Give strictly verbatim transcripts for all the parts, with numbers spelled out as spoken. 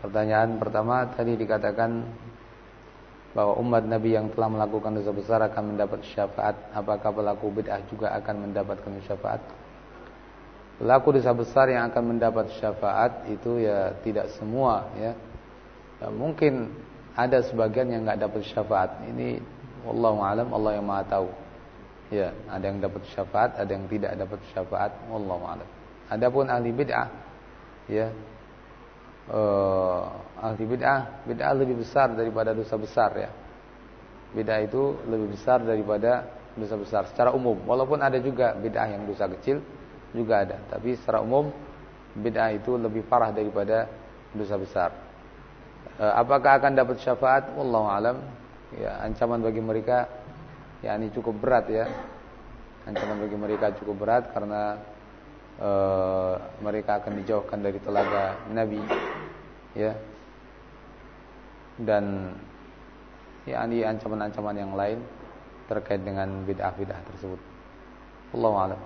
Pertanyaan pertama tadi dikatakan bahwa umat Nabi yang telah melakukan dosa besar akan mendapat syafaat. Apakah pelaku bid'ah juga akan mendapatkan syafaat? Pelaku dosa besar yang akan mendapat syafaat itu ya tidak semua ya. Ya mungkin ada sebagian yang enggak dapat syafaat. Ini wallahu alam, Allah yang Maha tahu. Ya, ada yang dapat syafaat, ada yang tidak dapat syafaat, wallahu alam. Adapun ahli bid'ah ya Uh, ahli bid'ah, bid'ah lebih besar daripada dosa besar ya. Bid'ah itu lebih besar daripada dosa besar secara umum. Walaupun ada juga bid'ah yang dosa kecil juga ada, tapi secara umum bid'ah itu lebih parah daripada dosa besar. Uh, apakah akan dapat syafaat? Wallahu alam. Ya, ancaman bagi mereka ya ini cukup berat ya. Ancaman bagi mereka cukup berat karena Uh, mereka akan dijauhkan dari telaga Nabi ya, dan ya ini ancaman-ancaman yang lain terkait dengan bid'ah-bid'ah tersebut. Wallahu a'lam.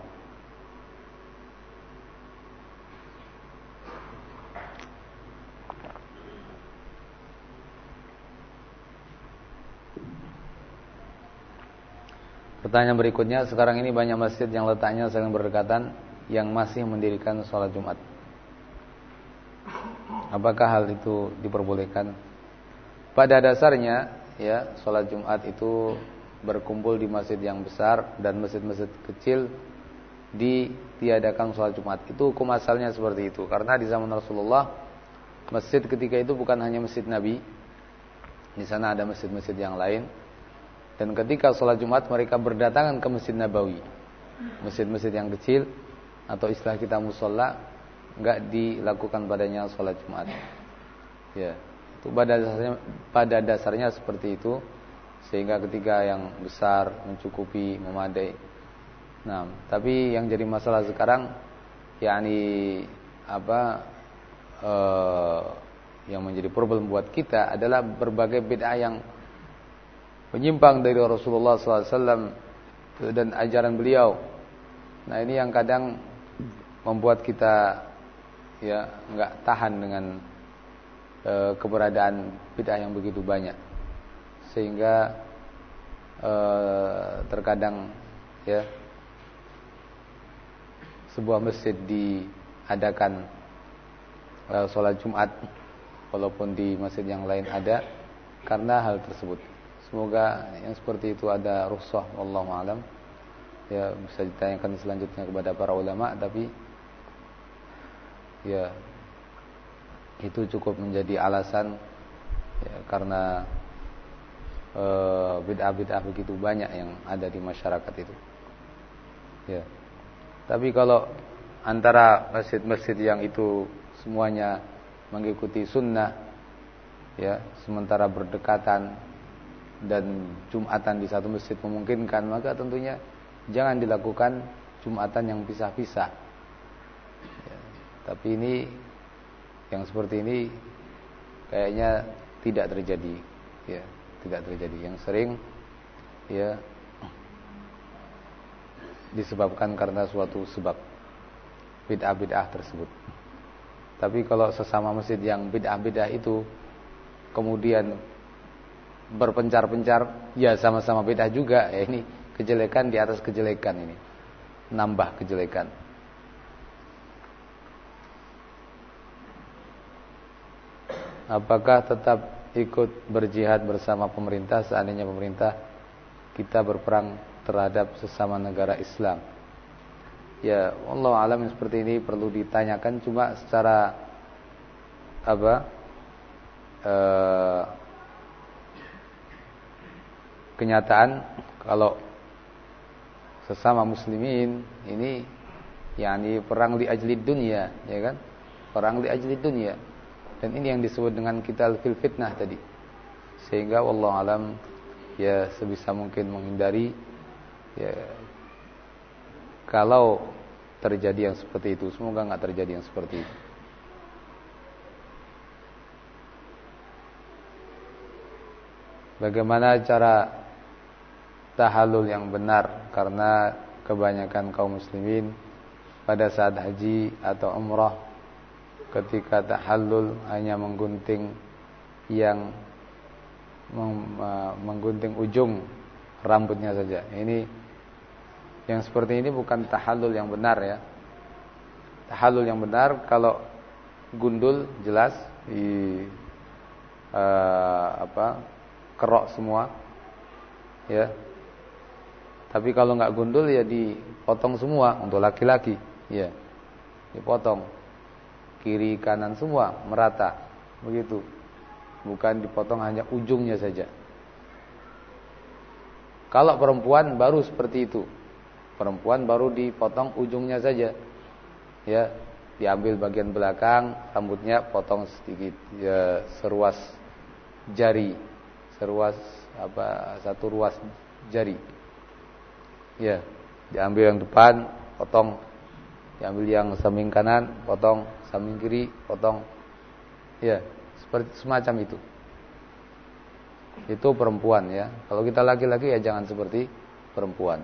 Pertanyaan berikutnya, sekarang ini banyak masjid yang letaknya saling berdekatan yang masih mendirikan sholat Jumat. Apakah hal itu diperbolehkan? Pada dasarnya ya, sholat Jumat itu berkumpul di masjid yang besar dan masjid-masjid kecil ditiadakan sholat Jumat. Itu hukum asalnya seperti itu. Karena di zaman Rasulullah, masjid ketika itu bukan hanya masjid Nabi. Di sana ada masjid-masjid yang lain. Dan ketika sholat Jumat mereka berdatangan ke Masjid Nabawi. Masjid-masjid yang kecil atau istilah kita musola enggak dilakukan padanya sholat Jumat. Ya, itu pada dasarnya pada dasarnya seperti itu, sehingga ketika yang besar mencukupi, memadai. Nah, tapi yang jadi masalah sekarang yakni apa eh, yang menjadi problem buat kita adalah berbagai bid'ah yang menyimpang dari Rasulullah shallallahu alaihi wasallam dan ajaran beliau. Nah, ini yang kadang membuat kita ya enggak tahan dengan e, keberadaan bid'ah yang begitu banyak, sehingga e, terkadang ya sebuah masjid diadakan e, sholat Jumat walaupun di masjid yang lain ada karena hal tersebut. Semoga yang seperti itu ada rukhsah, wallahu a'lam. Ya, bisa ditanyakan selanjutnya kepada para ulama, tapi ya itu cukup menjadi alasan ya, karena e, bid'ah-bid'ah begitu banyak yang ada di masyarakat itu. Ya. Tapi kalau antara masjid-masjid yang itu semuanya mengikuti sunnah ya, sementara berdekatan dan Jumatan di satu masjid memungkinkan, maka tentunya jangan dilakukan Jumatan yang pisah-pisah. Ya, tapi ini yang seperti ini kayaknya tidak terjadi, ya, tidak terjadi. Yang sering, ya, disebabkan karena suatu sebab bid'ah-bid'ah tersebut. Tapi kalau sesama masjid yang bid'ah-bid'ah itu kemudian berpencar-pencar, ya sama-sama bid'ah juga, ya ini kejelekan di atas kejelekan, ini nambah kejelekan. Apakah tetap ikut berjihad bersama pemerintah seandainya pemerintah kita berperang terhadap sesama negara Islam? Ya, Allah alam, yang seperti ini perlu ditanyakan. Cuma secara apa eh, kenyataan, kalau sesama muslimin ini yakni perang li ajli dunya, ya kan? Perang li ajli dunya. Dan ini yang disebut dengan qital fil fitnah tadi. Sehingga wallahu alam ya sebisa mungkin menghindari ya kalau terjadi yang seperti itu. Semoga enggak terjadi yang seperti itu. Bagaimana cara tahallul yang benar? Karena kebanyakan kaum muslimin pada saat haji atau umrah ketika tahallul hanya menggunting yang menggunting ujung rambutnya saja. Ini yang seperti ini bukan tahallul yang benar ya. Tahallul yang benar kalau gundul jelas di uh, apa kerok semua ya. Tapi kalau nggak gundul ya dipotong semua untuk laki-laki ya. Dipotong kiri kanan semua merata begitu. Bukan dipotong hanya ujungnya saja. Kalau perempuan baru seperti itu. Perempuan baru dipotong ujungnya saja. Ya, diambil bagian belakang, rambutnya potong sedikit, ya seruas jari. Seruas apa? Satu ruas jari. Ya, diambil yang depan, potong. Diambil yang samping kanan, potong, samping kiri, potong. Ya, seperti semacam itu. Itu perempuan ya. Kalau kita laki-laki ya jangan seperti perempuan.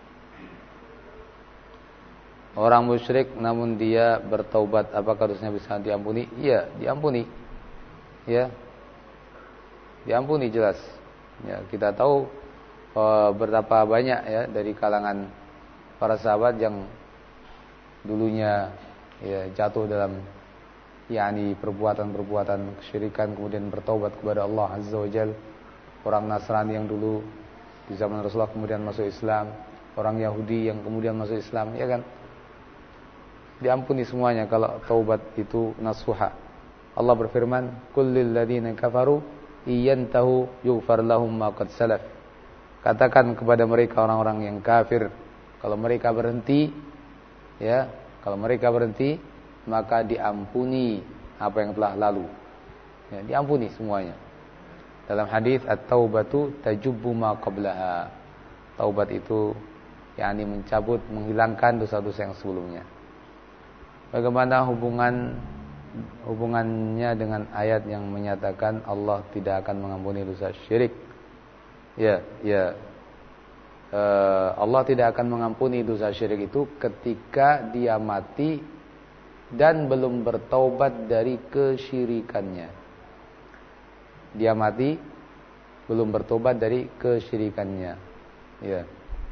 Orang musyrik namun dia bertaubat, apakah harusnya bisa diampuni? Iya, diampuni. Ya. Diampuni jelas. Ya, kita tahu e, betapa banyak ya dari kalangan para sahabat yang dulunya ya jatuh dalam yakni perbuatan-perbuatan kesyirikan kemudian bertaubat kepada Allah Azza wa Jalla. Orang Nasrani yang dulu di zaman Rasulullah kemudian masuk Islam, orang Yahudi yang kemudian masuk Islam, ya kan? Diampuni semuanya kalau taubat itu nasuha. Allah berfirman, "Kullil ladzina kafaru iyantahu yughfar lahum ma qad salaf." Katakan kepada mereka orang-orang yang kafir, kalau mereka berhenti, ya, kalau mereka berhenti, maka diampuni apa yang telah lalu. Ya, diampuni semuanya. Dalam hadis at-taubatu tajubbu ma qablaha. Taubat itu yakni mencabut, menghilangkan dosa-dosa yang sebelumnya. Bagaimana hubungan hubungannya dengan ayat yang menyatakan Allah tidak akan mengampuni dosa syirik? Ya, ya. Uh, Allah tidak akan mengampuni dosa syirik itu ketika dia mati dan belum bertaubat dari kesyirikannya. Dia mati belum bertobat dari kesyirikannya. Ya.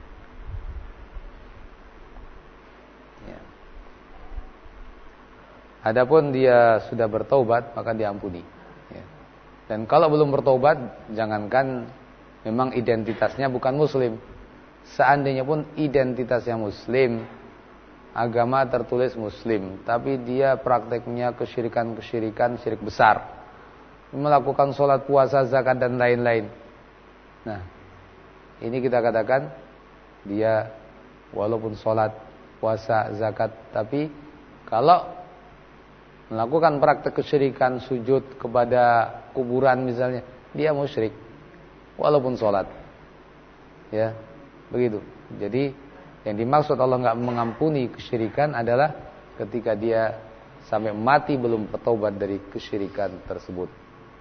Ya. Adapun dia sudah bertobat maka diampuni. Ya. Dan kalau belum bertobat, jangankan memang identitasnya bukan muslim. Seandainya pun identitasnya muslim, agama tertulis muslim, tapi dia prakteknya kesyirikan-kesyirikan, syirik besar. Melakukan sholat, puasa, zakat dan lain-lain. Nah, ini kita katakan dia walaupun sholat, puasa, zakat, tapi kalau melakukan praktek kesyirikan, sujud kepada kuburan misalnya, dia musyrik walaupun sholat. Ya, begitu. Jadi yang dimaksud Allah enggak mengampuni kesyirikan adalah ketika dia sampai mati belum bertobat dari kesyirikan tersebut.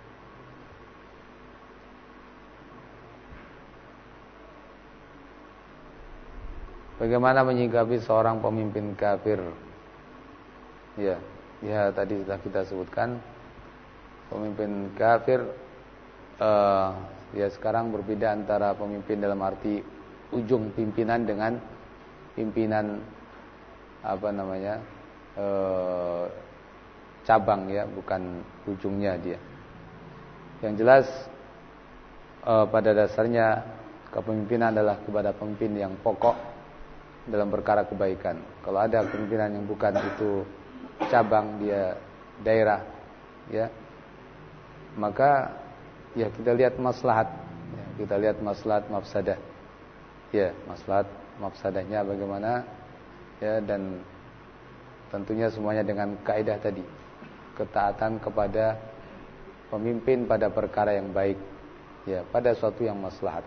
Bagaimana menyikapi seorang pemimpin kafir? Ya, ya tadi sudah kita sebutkan pemimpin kafir. Uh, ya sekarang berbeda antara pemimpin dalam arti ujung pimpinan dengan pimpinan apa namanya uh, cabang ya, bukan ujungnya dia. Yang jelas uh, pada dasarnya kepemimpinan adalah kepada pemimpin yang pokok dalam perkara kebaikan. Kalau ada kepemimpinan yang bukan itu cabang, dia daerah, ya, maka ya kita lihat maslahat, ya, kita lihat maslahat mafsadah, ya, maslahat mafsadahnya bagaimana, ya, dan tentunya semuanya dengan kaidah tadi, ketaatan kepada pemimpin pada perkara yang baik, ya, pada suatu yang maslahat.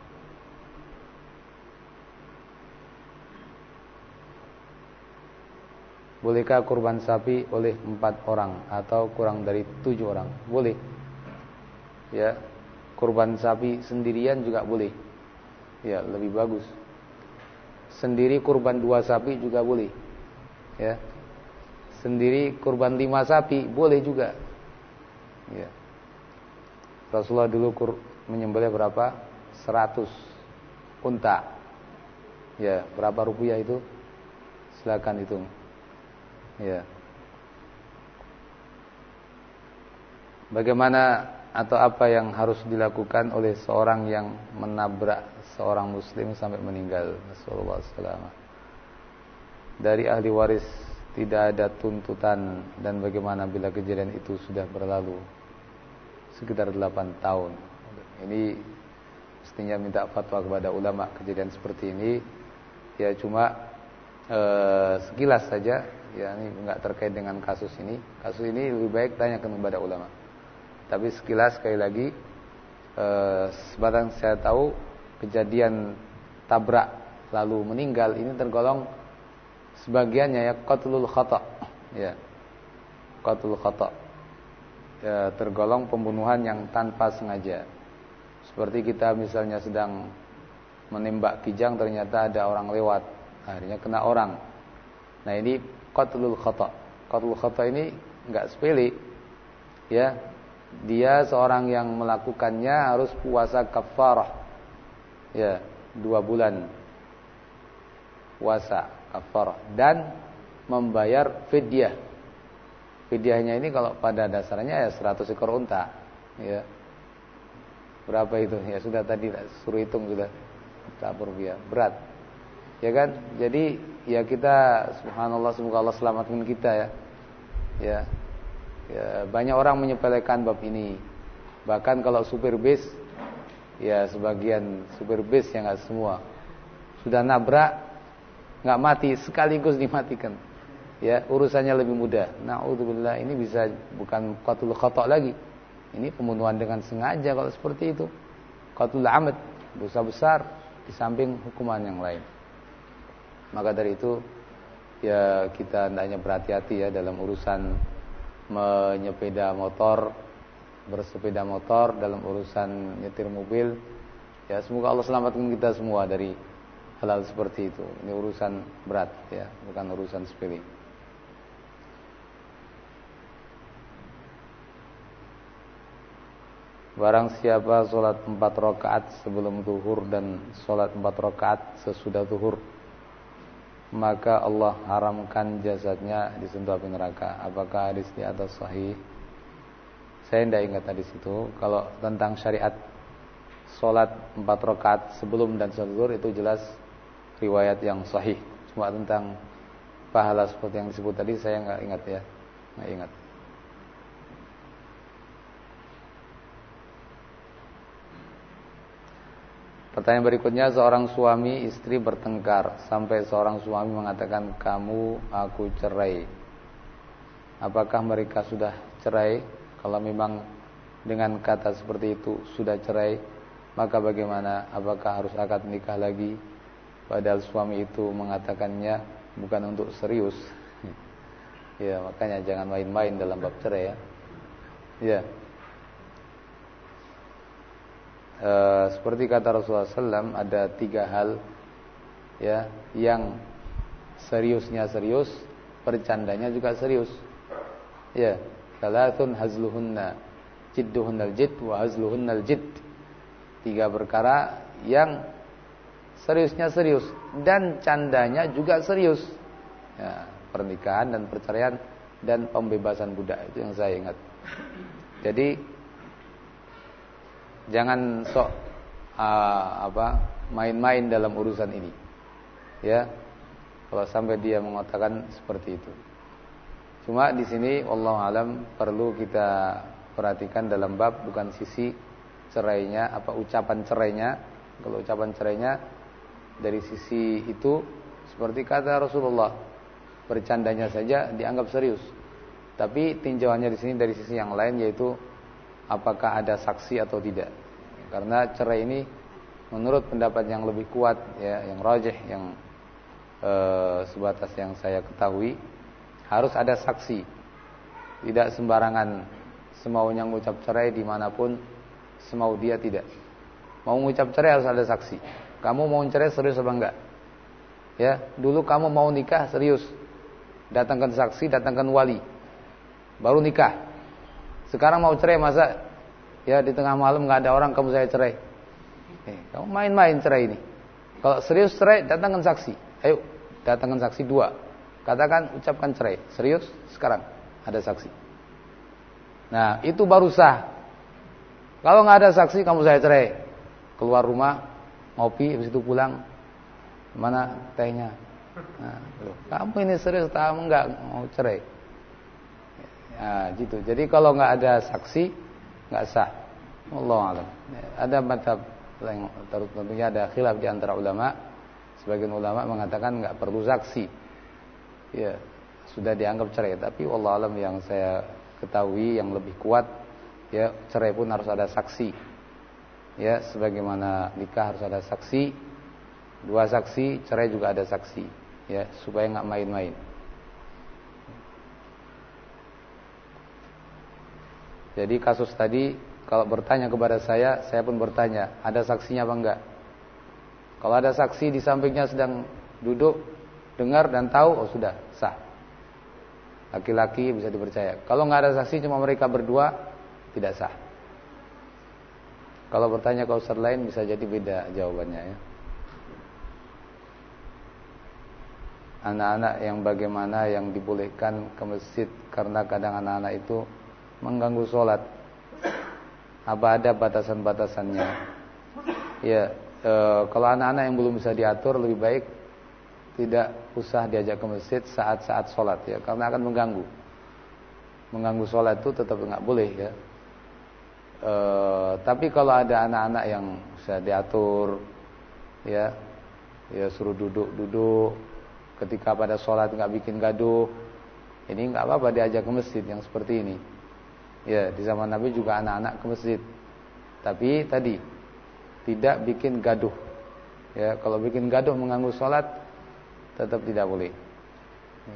Bolehkah kurban sapi oleh empat orang atau kurang dari tujuh orang? Boleh. Ya, kurban sapi sendirian juga boleh. Ya, lebih bagus. Sendiri kurban dua sapi juga boleh. Ya, sendiri kurban lima sapi, boleh juga. Ya. Rasulullah dulu kur, menyembelih berapa? seratus unta. Ya, berapa rupiah itu? Silakan hitung. Ya. Bagaimana atau apa yang harus dilakukan oleh seorang yang menabrak seorang muslim sampai meninggal? Rasulullah shallallahu alaihi wasallam. Dari ahli waris tidak ada tuntutan, dan bagaimana bila kejadian itu sudah berlalu sekitar delapan tahun. Ini mestinya minta fatwa kepada ulama kejadian seperti ini. Ya cuma eh, sekilas saja, ya ini enggak terkait dengan kasus ini. Kasus ini lebih baik tanyakan kepada ulama. Tapi sekilas sekali lagi eh, sebatang saya tahu kejadian tabrak lalu meninggal ini tergolong sebagiannya ya qatlul khata, ya qatlul khata, ya, tergolong pembunuhan yang tanpa sengaja. Seperti kita misalnya sedang menembak kijang, ternyata ada orang lewat, akhirnya kena orang. Nah ini qatlul khata. Qatlul khata ini enggak sepele, ya. Dia seorang yang melakukannya harus puasa kafarah, ya dua bulan puasa kafarah dan membayar fidyah. Fidyahnya ini kalau pada dasarnya ya seratus ekor unta, ya. Berapa itu? Ya sudah tadi suruh hitung sudah. Tak rupiah, berat. Ya kan? Jadi ya kita subhanallah, semoga Allah selamatkan kita ya. Ya. Ya, banyak orang menyepelekan bab ini. Bahkan kalau supir bis, ya sebagian supir bis yang enggak semua sudah nabrak enggak mati sekaligus dimatikan. Ya, urusannya lebih mudah. Naudzubillah, ini bisa bukan qatlul khata lagi. Ini pembunuhan dengan sengaja kalau seperti itu. Qatlul amad, dosa besar di samping hukuman yang lain. Maka dari itu ya kita hendaknya berhati-hati ya dalam urusan menyepeda motor, bersepeda motor, dalam urusan nyetir mobil. Ya semoga Allah selamatkan kita semua dari hal-hal seperti itu. Ini urusan berat ya, bukan urusan sepele. Barang siapa sholat empat rakaat sebelum zuhur dan sholat empat rakaat sesudah zuhur, maka Allah haramkan jasadnya disentuh api neraka. Apakah hadis di atas sahih? Saya tidak ingat hadis itu. Kalau tentang syariat sholat empat rakaat sebelum dan sesudah zuhur itu jelas riwayat yang sahih. Cuma tentang pahala seperti yang disebut tadi saya nggak ingat ya, nggak ingat. Pertanyaan berikutnya, seorang suami istri bertengkar sampai seorang suami mengatakan kamu aku cerai. Apakah mereka sudah cerai? Kalau memang dengan kata seperti itu sudah cerai, maka bagaimana? Apakah harus akad nikah lagi? Padahal suami itu mengatakannya bukan untuk serius. Ya, makanya jangan main-main dalam bab cerai ya. Ya. E, seperti kata Rasulullah shallallahu alaihi wasallam, ada tiga hal ya yang seriusnya serius, bercandanya juga serius. Ya, salatun hazluhunna jidduhunnal jidd wa hazluhunnal jidd. Tiga perkara yang seriusnya serius dan candanya juga serius. Ya, pernikahan dan perceraian dan pembebasan budak, itu yang saya ingat. Jadi jangan sok uh, apa main-main dalam urusan ini. Ya. Kalau sampai dia mengatakan seperti itu. Cuma di sini wallahu alam perlu kita perhatikan dalam bab bukan sisi cerainya, apa ucapan cerainya. Kalau ucapan cerainya dari sisi itu seperti kata Rasulullah, bercandanya saja dianggap serius. Tapi tinjauannya di sini dari sisi yang lain, yaitu apakah ada saksi atau tidak. Karena cerai ini menurut pendapat yang lebih kuat ya, yang rajih, yang e, sebatas yang saya ketahui, harus ada saksi. Tidak sembarangan semaunya mengucap cerai dimanapun semau dia, tidak. Mau mengucap cerai harus ada saksi. Kamu mau cerai serius apa enggak? Ya, dulu kamu mau nikah serius. datangkan saksi, datangkan wali, baru nikah. Sekarang mau cerai masa ya di tengah malam nggak ada orang kamu saya cerai? Eh, kamu main-main cerai ini. Kalau serius cerai, datangkan saksi. Ayo, datangkan saksi dua. Katakan, ucapkan cerai. Serius, sekarang ada saksi. Nah, itu baru sah. Kalau nggak ada saksi, kamu saya cerai. Keluar rumah, ngopi, habis itu pulang. Mana tehnya? Nah, loh, kamu ini serius, kamu nggak mau cerai? Nah, gitu. Jadi kalau nggak ada saksi, nggak sah. Wallahu a'lam. Ada mazhab yang tentunya ada khilaf di antara ulama. Sebagian ulama mengatakan nggak perlu saksi. Ya, sudah dianggap cerai. Tapi wallahu a'lam yang saya ketahui yang lebih kuat, ya cerai pun harus ada saksi. Ya, sebagaimana nikah harus ada saksi, dua saksi, cerai juga ada saksi. Ya, supaya nggak main-main. Jadi kasus tadi kalau bertanya kepada saya, saya pun bertanya, ada saksinya apa enggak? Kalau ada saksi di sampingnya sedang duduk, dengar dan tahu, oh sudah sah. Laki-laki bisa dipercaya. Kalau enggak ada saksi cuma mereka berdua, tidak sah. Kalau bertanya ke ustaz lain bisa jadi beda jawabannya ya. Anak-anak yang bagaimana yang dibolehkan ke masjid karena kadang anak-anak itu mengganggu sholat. Apa ada batasan-batasannya? Ya, e, kalau anak-anak yang belum bisa diatur lebih baik tidak usah diajak ke masjid saat-saat sholat ya, karena akan mengganggu. Mengganggu sholat itu tetap nggak boleh ya. E, tapi kalau ada anak-anak yang bisa diatur, ya, ya suruh duduk-duduk. Ketika pada sholat nggak bikin gaduh, ini nggak apa-apa diajak ke masjid yang seperti ini. Ya, di zaman Nabi juga anak-anak ke masjid. Tapi tadi tidak bikin gaduh. Ya, kalau bikin gaduh mengganggu sholat tetap tidak boleh. Ya.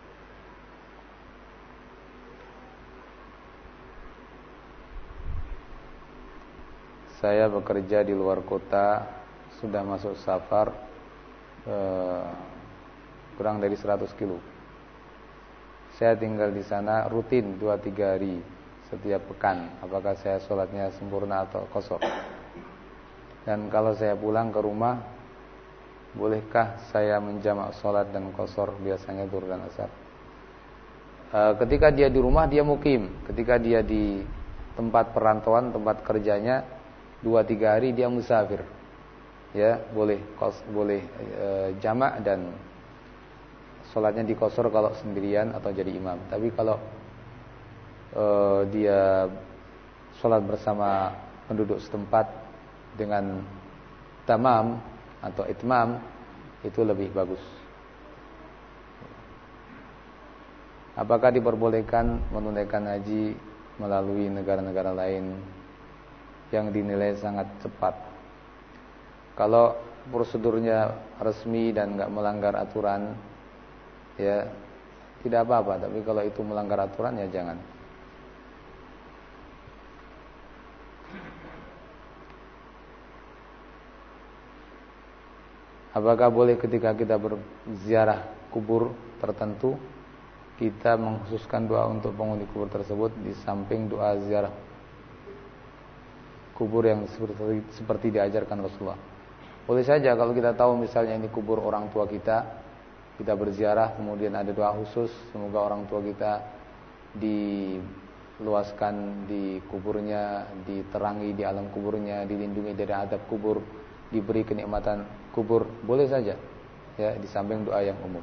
Saya bekerja di luar kota, sudah masuk safar eh, kurang dari seratus kilo. Saya tinggal di sana rutin dua tiga hari setiap pekan. Apakah saya sholatnya sempurna atau qashar? Dan kalau saya pulang ke rumah, bolehkah saya menjamak sholat dan qashar biasanya zuhur dan asar? E, ketika dia di rumah dia mukim. Ketika dia di tempat perantauan, tempat kerjanya dua tiga hari dia musafir. Ya, boleh qas, boleh e, jamak dan sholatnya di qashar kalau sendirian atau jadi imam. Tapi kalau Uh, dia sholat bersama penduduk setempat dengan tamam atau itmam, itu lebih bagus. Apakah diperbolehkan menunaikan haji melalui negara-negara lain yang dinilai sangat cepat? Kalau prosedurnya resmi dan nggak melanggar aturan, ya tidak apa-apa. Tapi kalau itu melanggar aturan, ya jangan. Apakah boleh ketika kita berziarah kubur tertentu kita mengkhususkan doa untuk penghuni kubur tersebut di samping doa ziarah kubur yang seperti, seperti diajarkan Rasulullah? Boleh saja kalau kita tahu misalnya ini kubur orang tua kita, kita berziarah kemudian ada doa khusus, semoga orang tua kita diluaskan di kuburnya, diterangi di alam kuburnya, dilindungi dari adab kubur, diberi kenikmatan kubur, boleh saja ya, di samping doa yang umum.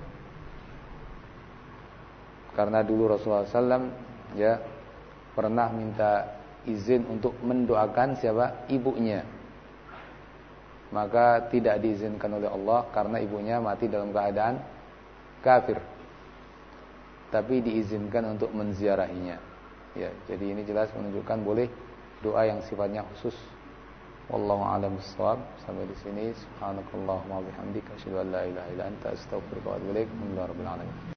Karena dulu Rasulullah shallallahu alaihi wasallam ya pernah minta izin untuk mendoakan siapa? Ibunya. Maka tidak diizinkan oleh Allah karena ibunya mati dalam keadaan kafir. Tapi diizinkan untuk menziarahinya. Ya, jadi ini jelas menunjukkan boleh doa yang sifatnya khusus. Wallahu a'lam bissawab. Sampai di sini. Subhanakallahumma wa bihamdika asyhadu an la ilaha illa anta astaghfiruka wa atubu ilaik. Alhamdulillahirabbil alamin.